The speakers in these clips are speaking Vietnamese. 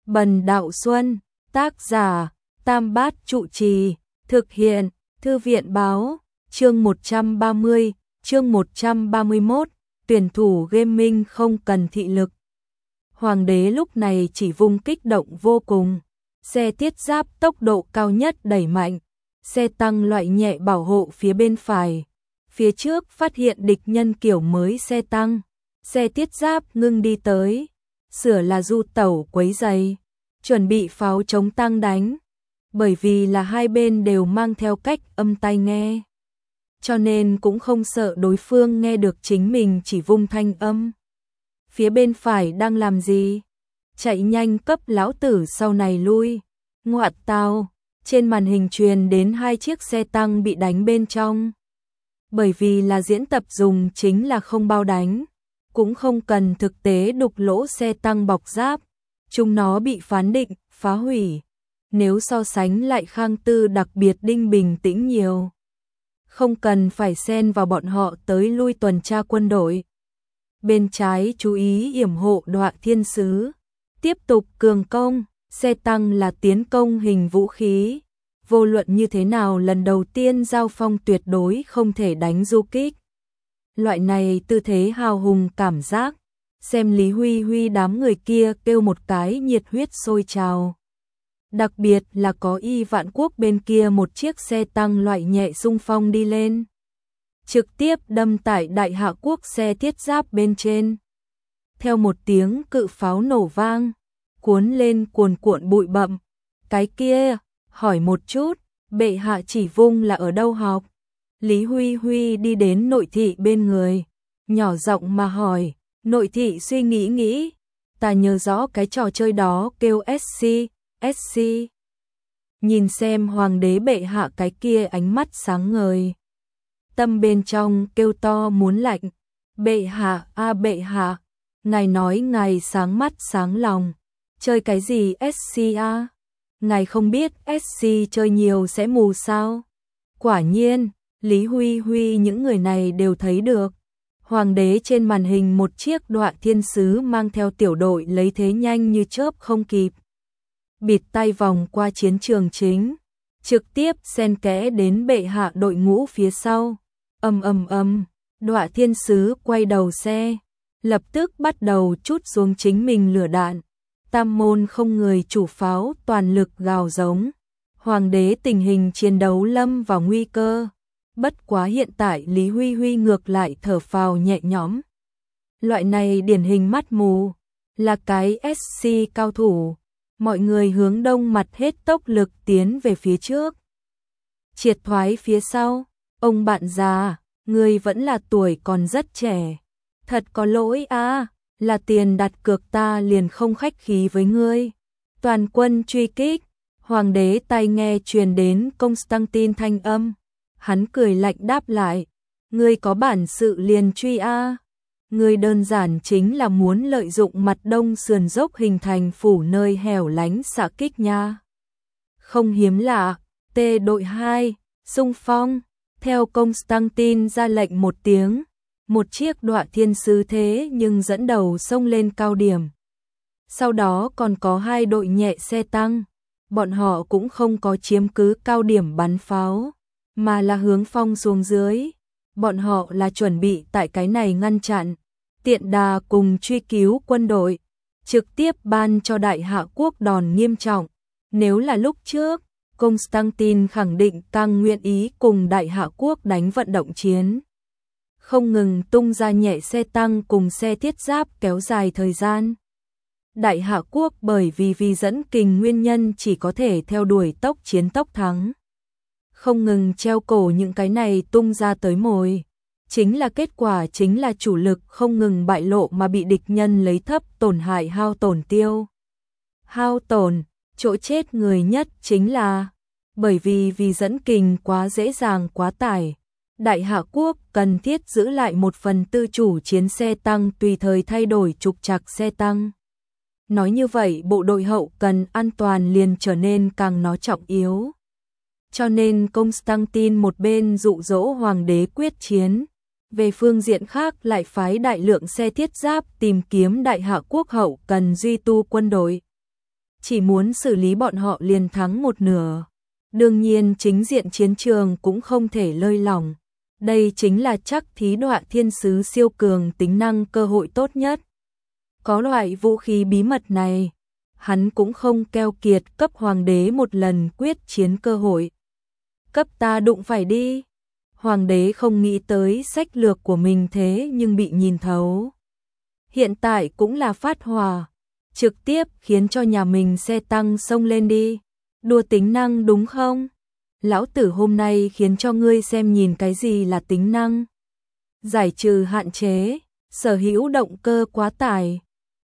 Bần Đạo Xuân, tác giả, Tam Bát Trụ Trì, thực hiện, Thư viện Báo, chương 130, chương 131, tuyển thủ gaming không cần thị lực. Hoàng đế lúc này chỉ vung kích động vô cùng, xe thiết giáp tốc độ cao nhất đẩy mạnh, xe tăng loại nhẹ bảo hộ phía bên phải. Phía trước phát hiện địch nhân kiểu mới xe tăng, xe thiết giáp ngưng đi tới, sửa là du tẩu quấy giày, chuẩn bị pháo chống tăng đánh. Bởi vì là hai bên đều mang theo cách âm tai nghe, cho nên cũng không sợ đối phương nghe được chính mình chỉ vung thanh âm. Phía bên phải đang làm gì? Chạy nhanh cấp lão tử sau này lui. Ngoạt tao, trên màn hình truyền đến hai chiếc xe tăng bị đánh bên trong. Bởi vì là diễn tập dùng chính là không bao đánh, cũng không cần thực tế đục lỗ xe tăng bọc giáp, chúng nó bị phán định phá hủy. Nếu so sánh lại Khang Tư đặc biệt đinh bình tĩnh nhiều, không cần phải xen vào bọn họ tới lui tuần tra quân đội. Bên trái chú ý yểm hộ Đoạ Thiên Sứ, tiếp tục cường công, xe tăng là tiến công hình vũ khí, vô luận như thế nào lần đầu tiên giao phong tuyệt đối không thể đánh du kích. Loại này tư thế hào hùng cảm giác, xem Lý Huy Huy đám người kia kêu một cái nhiệt huyết sôi trào. Đặc biệt là có Y Vạn Quốc bên kia một chiếc xe tăng loại nhẹ xung phong đi lên, trực tiếp đâm tại Đại Hạ Quốc xe thiết giáp bên trên. Theo một tiếng cự pháo nổ vang, cuốn lên cuồn cuộn bụi bặm. Cái kia, hỏi một chút, bệ hạ chỉ vung là ở đâu học? Lý Huy Huy đi đến nội thị bên người, nhỏ giọng mà hỏi. Nội thị suy nghĩ, ta nhớ rõ cái trò chơi đó kêu SC. Nhìn xem hoàng đế bệ hạ cái kia ánh mắt sáng ngời, tâm bên trong kêu to muốn lạnh. Bệ hạ, bệ hạ, ngài nói ngài sáng mắt sáng lòng, chơi cái gì SC a? Ngài không biết SC chơi nhiều sẽ mù sao? Quả nhiên, Lý Huy Huy những người này đều thấy được. Hoàng đế trên màn hình một chiếc Đoạ Thiên Sứ mang theo tiểu đội lấy thế nhanh như chớp không kịp, bịt tay vòng qua chiến trường chính, trực tiếp xen kẽ đến bệ hạ đội ngũ phía sau. Đoạ Thiên Sứ quay đầu xe, lập tức bắt đầu trút xuống chính mình lửa đạn. Tam môn không người chủ pháo toàn lực gào giống. Hoàng đế tình hình chiến đấu lâm vào nguy cơ. Bất quá hiện tại Lý Huy Huy ngược lại thở phào nhẹ nhõm. Loại này điển hình mắt mù, là cái SC cao thủ. Mọi người hướng đông mặt hết tốc lực tiến về phía trước, triệt thoái phía sau. Ông bạn già, ngươi vẫn là tuổi còn rất trẻ, thật có lỗi a, là tiền đặt cược ta liền không khách khí với ngươi. Toàn quân truy kích. Hoàng đế tai nghe truyền đến Constantine thanh âm, hắn cười lạnh đáp lại, ngươi có bản sự liền truy a. Ngươi đơn giản chính là muốn lợi dụng mặt đông sườn dốc hình thành phủ nơi hẻo lánh xạ kích nha. Không hiếm lạ, T đội 2, xung phong. Theo Constantine ra lệnh một tiếng, một chiếc Đoạ Thiên Sứ thế nhưng dẫn đầu xông lên cao điểm. Sau đó còn có hai đội nhẹ xe tăng, bọn họ cũng không có chiếm cứ cao điểm bắn pháo, mà là hướng phong xuống dưới. Bọn họ là chuẩn bị tại cái này ngăn chặn, tiện đà cùng truy cứu quân đội, trực tiếp ban cho Đại Hạ Quốc đòn nghiêm trọng. Nếu là lúc trước, Constantine khẳng định càng nguyện ý cùng Đại Hạ Quốc đánh vận động chiến, không ngừng tung ra nhẹ xe tăng cùng xe thiết giáp kéo dài thời gian. Đại Hạ Quốc bởi vì dẫn kình nguyên nhân chỉ có thể theo đuổi tốc chiến tốc thắng, không ngừng treo cổ những cái này tung ra tới mồi. Chính là kết quả chính là chủ lực không ngừng bại lộ mà bị địch nhân lấy thấp tổn hại hao tổn tiêu. Hao tổn, chỗ chết người nhất chính là bởi vì dẫn kình quá dễ dàng quá tải. Đại Hạ Quốc cần thiết giữ lại 1/4 chủ chiến xe tăng tùy thời thay đổi trục trặc xe tăng. Nói như vậy bộ đội hậu cần an toàn liền trở nên càng nó trọng yếu. Cho nên Constantine một bên dụ dỗ hoàng đế quyết chiến, về phương diện khác lại phái đại lượng xe thiết giáp tìm kiếm Đại Hạ Quốc hậu cần duy tu quân đội. chỉ muốn xử lý bọn họ liền thắng một nửa. Đương nhiên chính diện chiến trường cũng không thể lơi lỏng. Đây chính là chắc thí Đọa Thiên Sứ siêu cường tính năng cơ hội tốt nhất. Có loại vũ khí bí mật này, hắn cũng không keo kiệt cấp hoàng đế một lần quyết chiến cơ hội. Cấp ta đụng phải đi. Hoàng đế không nghĩ tới sách lược của mình thế nhưng bị nhìn thấu. Hiện tại cũng là phát hỏa, trực tiếp khiến cho nhà mình xe tăng xông lên đi. Đua tính năng đúng không? Lão tử hôm nay khiến cho ngươi xem nhìn cái gì là tính năng. Giải trừ hạn chế, sở hữu động cơ quá tải.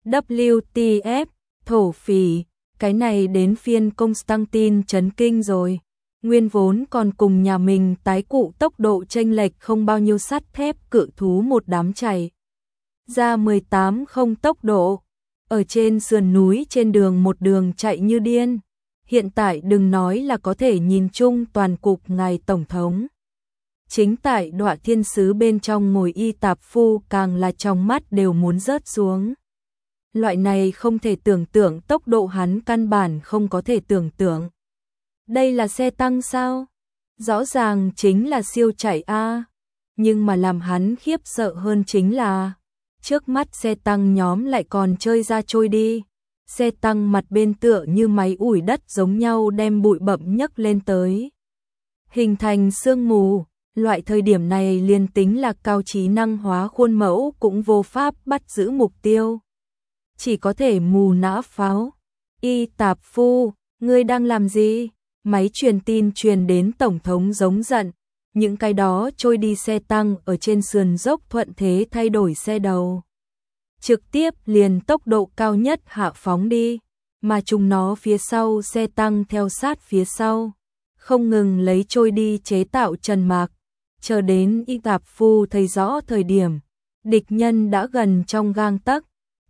WTF, thổ phỉ, cái này đến phiên Constantine chấn kinh rồi. Nguyên vốn còn cùng nhà mình tái cụ tốc độ chênh lệch không bao nhiêu sắt thép cự thú một đám chảy. Ra 18 không tốc độ, ở trên sườn núi trên đường một đường chạy như điên. Hiện tại đừng nói là có thể nhìn chung toàn cục ngài Tổng thống. Chính tại Đọa Thiên Sứ bên trong ngồi y tạp phu càng là trong mắt đều muốn rớt xuống. Loại này không thể tưởng tượng tốc độ hắn căn bản không có thể tưởng tượng. Đây là xe tăng sao? Rõ ràng chính là siêu chạy A. Nhưng mà làm hắn khiếp sợ hơn chính là trước mắt xe tăng nhóm lại còn chơi ra trôi đi. Xe tăng mặt bên tựa như máy ủi đất giống nhau đem bụi bặm nhấc lên tới. Hình thành sương mù, loại thời điểm này liền tính là cao trí năng hóa khuôn mẫu cũng vô pháp bắt giữ mục tiêu. Chỉ có thể mù nã pháo. Y tạp phu, ngươi đang làm gì? Máy truyền tin truyền đến Tổng thống giống giận. Những cái đó trôi đi xe tăng ở trên sườn dốc thuận thế thay đổi xe đầu. Trực tiếp liền tốc độ cao nhất hạ phóng đi, mà chúng nó phía sau xe tăng theo sát phía sau, không ngừng lấy trôi đi chế tạo trần mạc, chờ đến y tạp phu thấy rõ thời điểm, địch nhân đã gần trong gang tấc,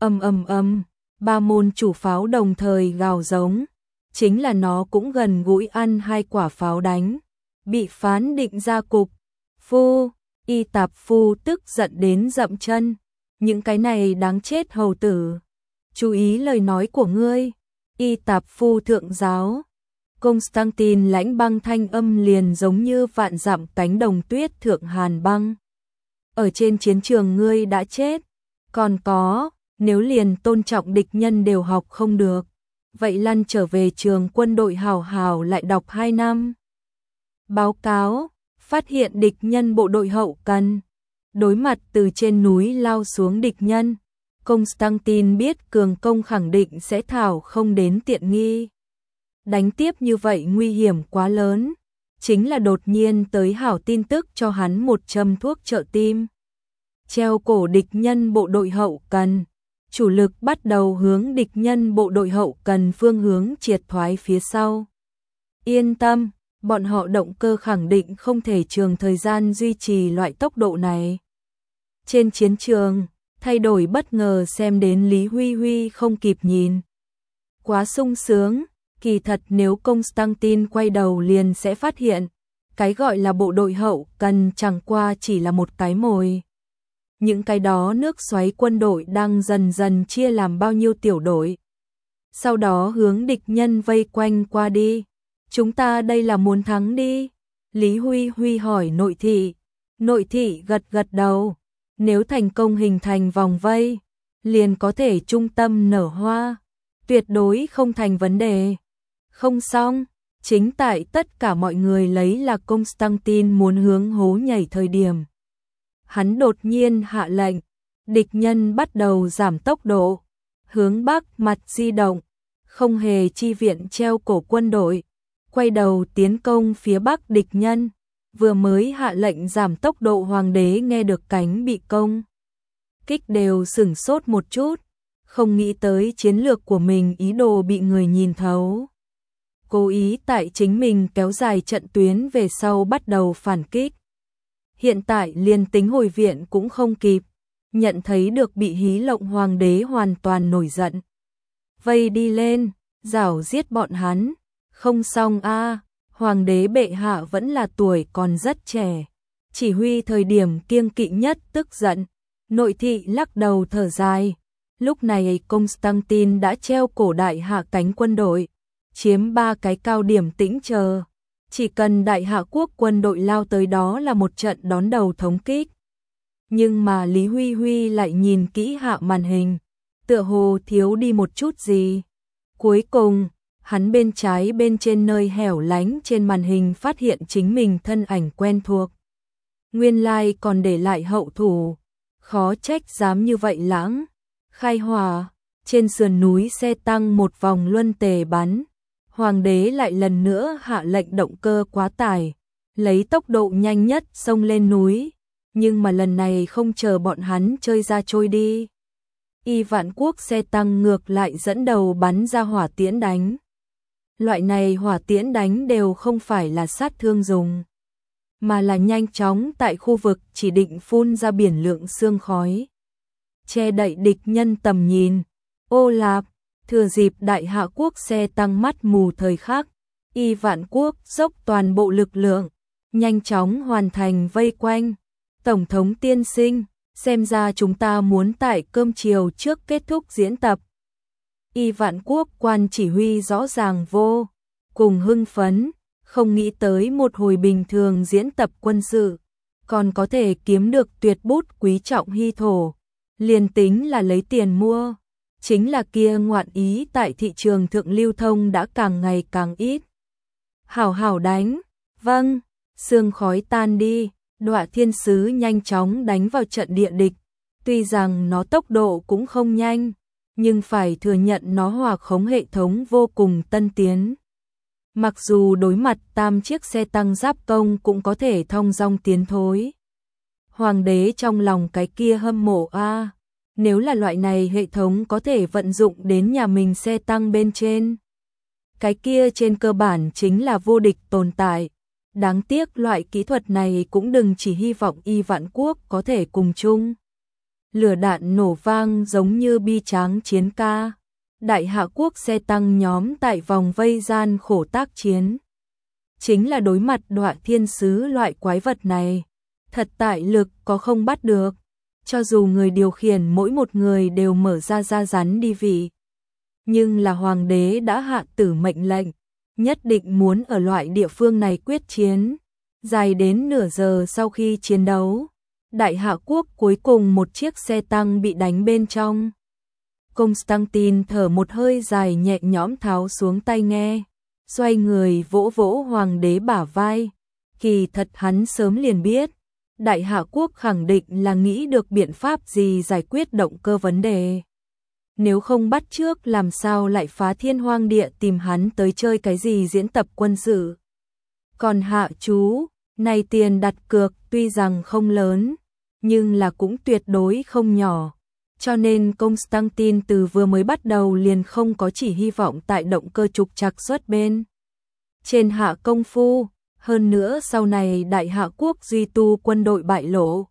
ba môn chủ pháo đồng thời gào giống, chính là nó cũng gần gũi ăn hai quả pháo đánh, bị phán định ra cục, y tạp phu tức giận đến dậm chân. Những cái này đáng chết hầu tử. Chú ý lời nói của ngươi. Y tạp phu thượng giáo. Constantine lãnh băng thanh âm liền giống như vạn dặm cánh đồng tuyết thượng hàn băng. Ở trên chiến trường ngươi đã chết. Còn có, nếu liền tôn trọng địch nhân đều học không được. Vậy lăn trở về trường quân đội hào hào lại đọc 2 năm. Báo cáo, phát hiện địch nhân bộ đội hậu cần. Đối mặt từ trên núi lao xuống địch nhân, Constantine biết cường công khẳng định sẽ thảo không đến tiện nghi. Đánh tiếp như vậy nguy hiểm quá lớn, chính là đột nhiên tới hảo tin tức cho hắn một châm thuốc trợ tim. Treo cổ địch nhân bộ đội hậu cần, chủ lực bắt đầu hướng địch nhân bộ đội hậu cần phương hướng triệt thoái phía sau. Yên tâm, bọn họ động cơ khẳng định không thể trường thời gian duy trì loại tốc độ này. Trên chiến trường, thay đổi bất ngờ xem đến Lý Huy Huy không kịp nhìn. Quá sung sướng, kỳ thật nếu Constantine quay đầu liền sẽ phát hiện, cái gọi là bộ đội hậu cần chẳng qua chỉ là một cái mồi. Những cái đó nước xoáy quân đội đang dần dần chia làm bao nhiêu tiểu đội. Sau đó hướng địch nhân vây quanh qua đi. Chúng ta đây là muốn thắng đi. Lý Huy Huy hỏi nội thị. Nội thị gật gật đầu. Nếu thành công hình thành vòng vây, liền có thể trung tâm nở hoa, tuyệt đối không thành vấn đề. Không xong, chính tại tất cả mọi người lấy là Constantine muốn hướng hố nhảy thời điểm. Hắn đột nhiên hạ lệnh, địch nhân bắt đầu giảm tốc độ, hướng bắc mặt di động, không hề chi viện treo cổ quân đội, quay đầu tiến công phía bắc địch nhân. Vừa mới hạ lệnh giảm tốc độ hoàng đế nghe được cánh bị công kích đều sửng sốt một chút, không nghĩ tới chiến lược của mình ý đồ bị người nhìn thấu. Cố ý tại chính mình kéo dài trận tuyến về sau bắt đầu phản kích. Hiện tại liền tính hồi viện cũng không kịp, nhận thấy được bị hí lộng hoàng đế hoàn toàn nổi giận. Vây đi lên, rảo giết bọn hắn, không xong a. Hoàng đế bệ hạ vẫn là tuổi còn rất trẻ, chỉ huy thời điểm kiêng kỵ nhất tức giận, nội thị lắc đầu thở dài, Lúc này Constantine đã treo cổ đại hạ cánh quân đội, chiếm 3 cái cao điểm tĩnh chờ. Chỉ cần đại hạ quốc quân đội lao tới đó là một trận đón đầu thống kích. Nhưng mà Lý Huy Huy lại nhìn kỹ hạ màn hình, tựa hồ thiếu đi một chút gì. Cuối cùng, hắn bên trái bên trên nơi hẻo lánh trên màn hình phát hiện chính mình thân ảnh quen thuộc. Nguyên lai còn để lại hậu thủ, khó trách dám như vậy lãng. Khai hỏa, trên sườn núi xe tăng một vòng luân tề bắn. Hoàng đế lại lần nữa hạ lệnh động cơ quá tải, lấy tốc độ nhanh nhất xông lên núi, nhưng mà lần này không chờ bọn hắn chơi ra trôi đi. Y Vạn Quốc xe tăng ngược lại dẫn đầu bắn ra hỏa tiễn đánh. Loại này hỏa tiễn đánh đều không phải là sát thương dùng, mà là nhanh chóng tại khu vực chỉ định phun ra biển lượng sương khói, che đậy địch nhân tầm nhìn. Ô lạp, thừa dịp đại hạ quốc xe tăng mắt mù thời khắc, Y Vạn Quốc dốc toàn bộ lực lượng, nhanh chóng hoàn thành vây quanh. Tổng thống tiên sinh, xem ra chúng ta muốn tại cơm chiều trước kết thúc diễn tập. Y Vạn Quốc quan chỉ huy rõ ràng vô cùng hưng phấn, không nghĩ tới một hồi bình thường diễn tập quân sự, còn có thể kiếm được tuyệt bút quý trọng hy thổ. Liền tính là lấy tiền mua, chính là kia ngoạn ý tại thị trường thượng lưu thông đã càng ngày càng ít. Hảo hảo đánh, vâng, sương khói tan đi, Đọa Thiên Sứ nhanh chóng đánh vào trận địa địch. Tuy rằng nó tốc độ cũng không nhanh, nhưng phải thừa nhận nó hòa khống hệ thống vô cùng tân tiến. Mặc dù đối mặt 8 chiếc xe tăng giáp công cũng có thể thong dong tiến thối. Hoàng đế trong lòng cái kia hâm mộ a, nếu là loại này hệ thống có thể vận dụng đến nhà mình xe tăng bên trên, cái kia trên cơ bản chính là vô địch tồn tại. Đáng tiếc loại kỹ thuật này cũng đừng chỉ hy vọng Y Vạn Quốc có thể cùng chung. Lửa đạn nổ vang giống như bi tráng chiến ca. Đại hạ quốc xe tăng nhóm tại vòng vây gian khổ tác chiến. Chính là đối mặt Đọa Thiên Sứ loại quái vật này. Thật tại lực có không bắt được. Cho dù người điều khiển mỗi một người đều mở ra da rắn đi vị. Nhưng là hoàng đế đã hạ tử mệnh lệnh, nhất định muốn ở loại địa phương này quyết chiến. Dài đến nửa giờ sau khi chiến đấu, đại hạ quốc cuối cùng một chiếc xe tăng bị đánh bên trong. Constantine thở một hơi dài nhẹ nhõm tháo xuống tai nghe, xoay người vỗ vỗ hoàng đế bả vai. Kỳ thật hắn sớm liền biết, đại hạ quốc khẳng định là nghĩ được biện pháp gì giải quyết động cơ vấn đề. Nếu không bắt trước làm sao lại phá thiên hoang địa tìm hắn tới chơi cái gì diễn tập quân sự. Còn hạ chú, này tiền đặt cược tuy rằng không lớn, nhưng là cũng tuyệt đối không nhỏ. Cho nên Constantine từ vừa mới bắt đầu liền không có chỉ hy vọng tại động cơ trục trặc xuất bên trên hạ công phu. Hơn nữa sau này đại hạ quốc duy tu quân đội bại lộ,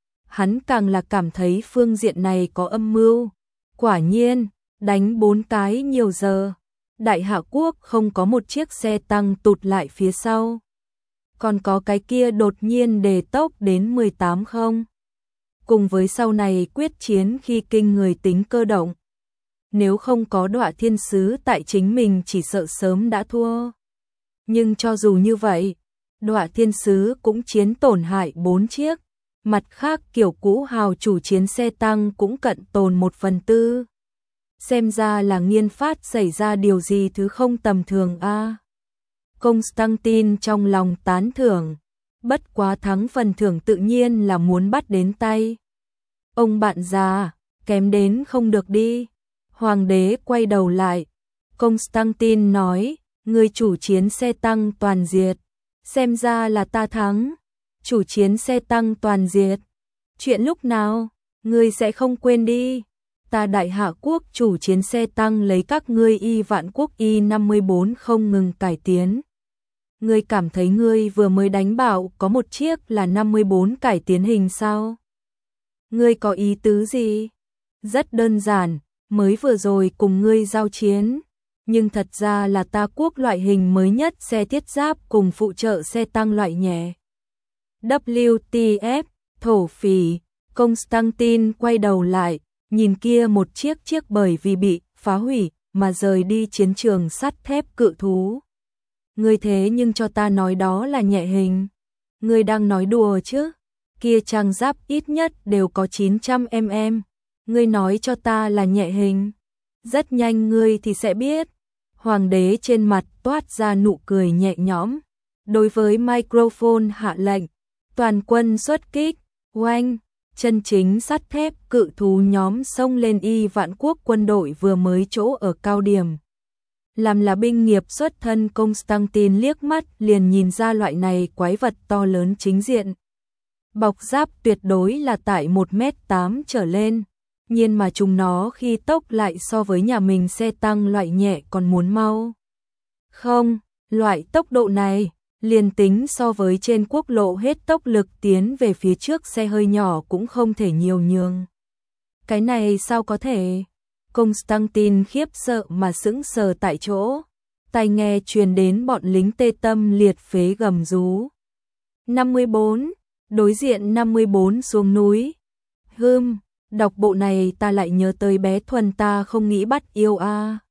hắn càng là cảm thấy phương diện này có âm mưu. Quả nhiên, đánh 4 cái nhiều giờ, đại hạ quốc không có một chiếc xe tăng tụt lại phía sau. Còn có cái kia đột nhiên đề tốc đến 18 không. Cùng với sau này quyết chiến khi kinh người tính cơ động. Nếu không có Đọa Thiên Sứ tại chính mình chỉ sợ sớm đã thua. Nhưng cho dù như vậy, Đọa Thiên Sứ cũng chiến tổn hại 4 chiếc. Mặt khác kiểu cũ hào chủ chiến xe tăng cũng cận tồn 1/4. Xem ra là nghiên phát xảy ra điều gì thứ không tầm thường a. Constantine trong lòng tán thưởng, bất quá thắng phần thưởng tự nhiên là muốn bắt đến tay. Ông bạn già, kém đến không được đi. Hoàng đế quay đầu lại, Constantine nói, người chủ chiến xe tăng toàn diệt, xem ra là ta thắng. Chủ chiến xe tăng toàn diệt. Chuyện lúc nào, ngươi sẽ không quên đi. Ta đại hạ quốc chủ chiến xe tăng lấy các ngươi Y Vạn Quốc Y-54 không ngừng cải tiến. Ngươi cảm thấy ngươi vừa mới đánh bạo có một chiếc là 54 cải tiến hình sao? Ngươi có ý tứ gì? Rất đơn giản, mới vừa rồi cùng ngươi giao chiến. Nhưng thật ra là ta quốc loại hình mới nhất xe thiết giáp cùng phụ trợ xe tăng loại nhẹ. WTF, thổ phỉ. Constantine quay đầu lại, nhìn kia một chiếc bởi vì bị phá hủy mà rời đi chiến trường sắt thép cự thú. Ngươi thế nhưng cho ta nói đó là nhẹ hình. Ngươi đang nói đùa chứ? Kia trang giáp ít nhất đều có 900 mm. Ngươi nói cho ta là nhẹ hình. Rất nhanh ngươi thì sẽ biết. Hoàng đế trên mặt toát ra nụ cười nhẹ nhõm. Đối với microphone hạ lệnh. Toàn quân xuất kích. Oanh! Chân chính sắt thép cự thú nhóm xông lên Y Vạn Quốc quân đội vừa mới chỗ ở cao điểm. Làm là binh nghiệp xuất thân Constantine liếc mắt liền nhìn ra loại này quái vật to lớn chính diện. Bọc giáp tuyệt đối là tại 1m8 trở lên, nhưng mà chúng nó khi tốc lại so với nhà mình xe tăng loại nhẹ còn muốn mau. Không, loại tốc độ này, liền tính so với trên quốc lộ hết tốc lực tiến về phía trước xe hơi nhỏ cũng không thể nhiều nhường. Cái này sao có thể? Constantine khiếp sợ mà sững sờ tại chỗ, tai nghe truyền đến bọn lính tê tâm liệt phế gầm rú. 54, đối diện 54 xuống núi. Đọc bộ này ta lại nhớ tới bé Thuần ta không nghĩ bắt yêu a.